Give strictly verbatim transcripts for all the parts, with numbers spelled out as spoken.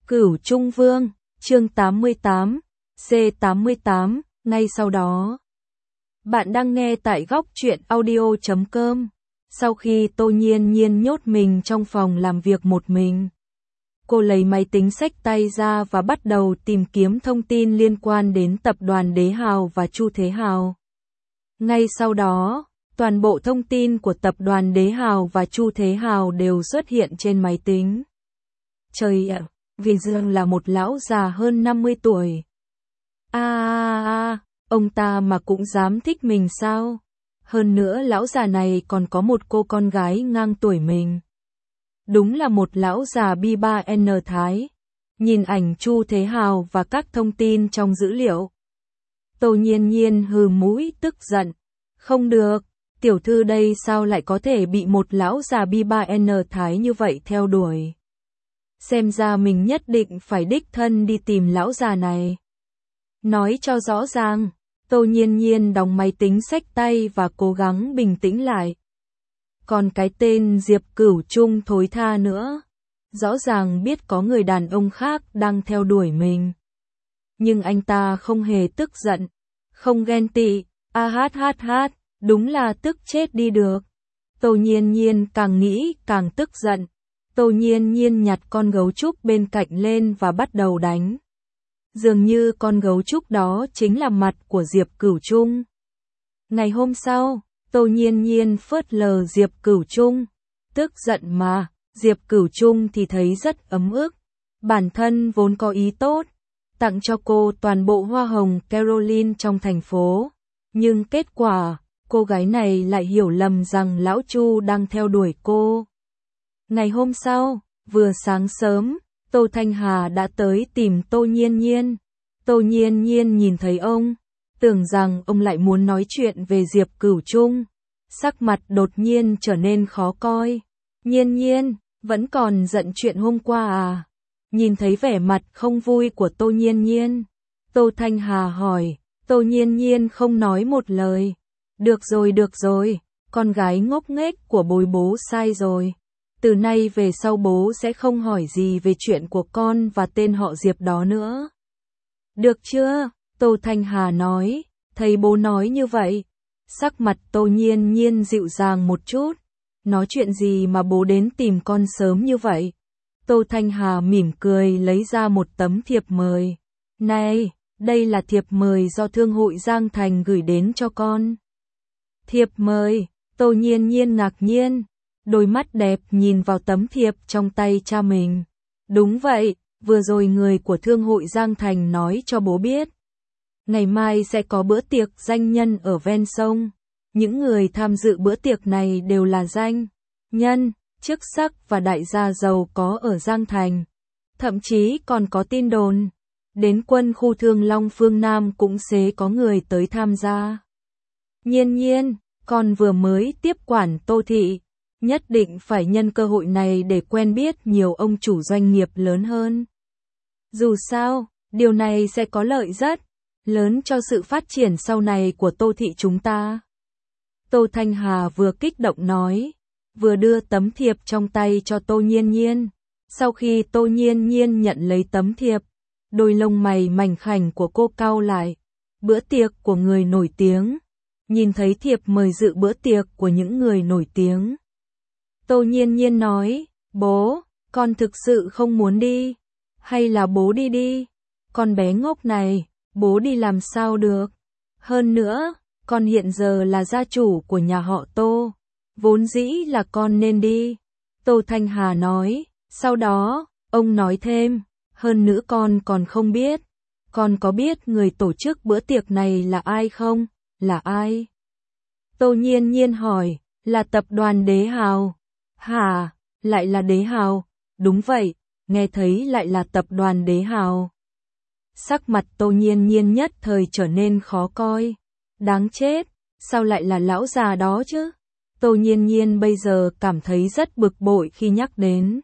Cửu Trung Vương, chương tám mươi tám, C tám mươi tám, ngay sau đó. Bạn đang nghe tại góc truyện audio chấm com. Sau khi Tô Nhiên Nhiên nhốt mình trong phòng làm việc một mình, cô lấy máy tính xách tay ra và bắt đầu tìm kiếm thông tin liên quan đến tập đoàn Đế Hào và Chu Thế Hào. Ngay sau đó, toàn bộ thông tin của tập đoàn Đế Hào và Chu Thế Hào đều xuất hiện trên máy tính. Trời ạ, vì Dương là một lão già hơn năm mươi tuổi. À, à, à, ông ta mà cũng dám thích mình sao? Hơn nữa lão già này còn có một cô con gái ngang tuổi mình. Đúng là một lão già bi ba N Thái. Nhìn ảnh Chu Thế Hào và các thông tin trong dữ liệu, Tô Nhiên Nhiên hừ mũi tức giận. Không được, tiểu thư đây sao lại có thể bị một lão già bi ba N Thái như vậy theo đuổi. Xem ra mình nhất định phải đích thân đi tìm lão già này. Nói cho rõ ràng, Tô Nhiên Nhiên đóng máy tính xách tay và cố gắng bình tĩnh lại. Còn cái tên Diệp Cửu Trung thối tha nữa. Rõ ràng biết có người đàn ông khác đang theo đuổi mình. Nhưng anh ta không hề tức giận, không ghen tị, a hát hát hát, đúng là tức chết đi được. Tô Nhiên Nhiên càng nghĩ càng tức giận. Tô Nhiên Nhiên nhặt con gấu trúc bên cạnh lên và bắt đầu đánh. Dường như con gấu trúc đó chính là mặt của Diệp Cửu Trung. Ngày hôm sau, Tô Nhiên Nhiên phớt lờ Diệp Cửu Trung. Tức giận mà, Diệp Cửu Trung thì thấy rất ấm ức. Bản thân vốn có ý tốt, tặng cho cô toàn bộ hoa hồng Caroline trong thành phố. Nhưng kết quả, cô gái này lại hiểu lầm rằng lão Chu đang theo đuổi cô. Ngày hôm sau, vừa sáng sớm, Tô Thanh Hà đã tới tìm Tô Nhiên Nhiên. Tô Nhiên Nhiên nhìn thấy ông, tưởng rằng ông lại muốn nói chuyện về Diệp Cửu Trung. Sắc mặt đột nhiên trở nên khó coi. Nhiên Nhiên, vẫn còn giận chuyện hôm qua à? Nhìn thấy vẻ mặt không vui của Tô Nhiên Nhiên, Tô Thanh Hà hỏi. Tô Nhiên Nhiên không nói một lời. Được rồi được rồi, con gái ngốc nghếch của bối bố sai rồi. Từ nay về sau bố sẽ không hỏi gì về chuyện của con và tên họ Diệp đó nữa. Được chưa? Tô Thanh Hà nói. Thấy bố nói như vậy, sắc mặt Tô Nhiên Nhiên dịu dàng một chút. Nói chuyện gì mà bố đến tìm con sớm như vậy? Tô Thanh Hà mỉm cười lấy ra một tấm thiệp mời. Này, đây là thiệp mời do Thương hội Giang Thành gửi đến cho con. Thiệp mời? Tô Nhiên Nhiên ngạc nhiên. Đôi mắt đẹp nhìn vào tấm thiệp trong tay cha mình. Đúng vậy, vừa rồi người của Thương hội Giang Thành nói cho bố biết. Ngày mai sẽ có bữa tiệc danh nhân ở ven sông. Những người tham dự bữa tiệc này đều là danh nhân, chức sắc và đại gia giàu có ở Giang Thành. Thậm chí còn có tin đồn, đến quân khu Thương Long phương Nam cũng sẽ có người tới tham gia. Nhiên Nhiên, con vừa mới tiếp quản Tô thị. Nhất định phải nhân cơ hội này để quen biết nhiều ông chủ doanh nghiệp lớn hơn. Dù sao, điều này sẽ có lợi rất lớn cho sự phát triển sau này của Tô thị chúng ta. Tô Thanh Hà vừa kích động nói, vừa đưa tấm thiệp trong tay cho Tô Nhiên Nhiên. Sau khi Tô Nhiên Nhiên nhận lấy tấm thiệp, đôi lông mày mảnh khảnh của cô cau lại. Bữa tiệc của người nổi tiếng. Nhìn thấy thiệp mời dự bữa tiệc của những người nổi tiếng, Tô Nhiên Nhiên nói, bố, con thực sự không muốn đi. Hay là bố đi đi? Con bé ngốc này, bố đi làm sao được? Hơn nữa, con hiện giờ là gia chủ của nhà họ Tô. Vốn dĩ là con nên đi. Tô Thanh Hà nói. Sau đó, ông nói thêm, hơn nữa con còn không biết. Con có biết người tổ chức bữa tiệc này là ai không? Là ai? Tô Nhiên Nhiên hỏi, là tập đoàn Đế Hào. Hả, lại là Đế Hào? Đúng vậy, nghe thấy lại là tập đoàn Đế Hào. Sắc mặt Tô Nhiên Nhiên nhất thời trở nên khó coi. Đáng chết, sao lại là lão già đó chứ? Tô Nhiên Nhiên bây giờ cảm thấy rất bực bội khi nhắc đến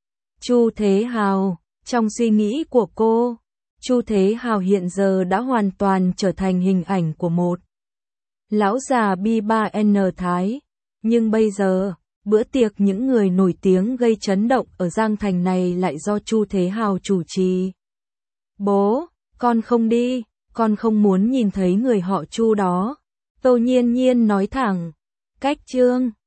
Chu Thế Hào. Trong suy nghĩ của cô, Chu Thế Hào hiện giờ đã hoàn toàn trở thành hình ảnh của một lão già bi ba N Thái. Nhưng bây giờ, Bữa tiệc những người nổi tiếng gây chấn động ở Giang Thành này lại do Chu Thế Hào chủ trì. Bố, con không đi, con không muốn nhìn thấy người họ Chu đó. Tô Nhiên Nhiên nói thẳng. Cách Trương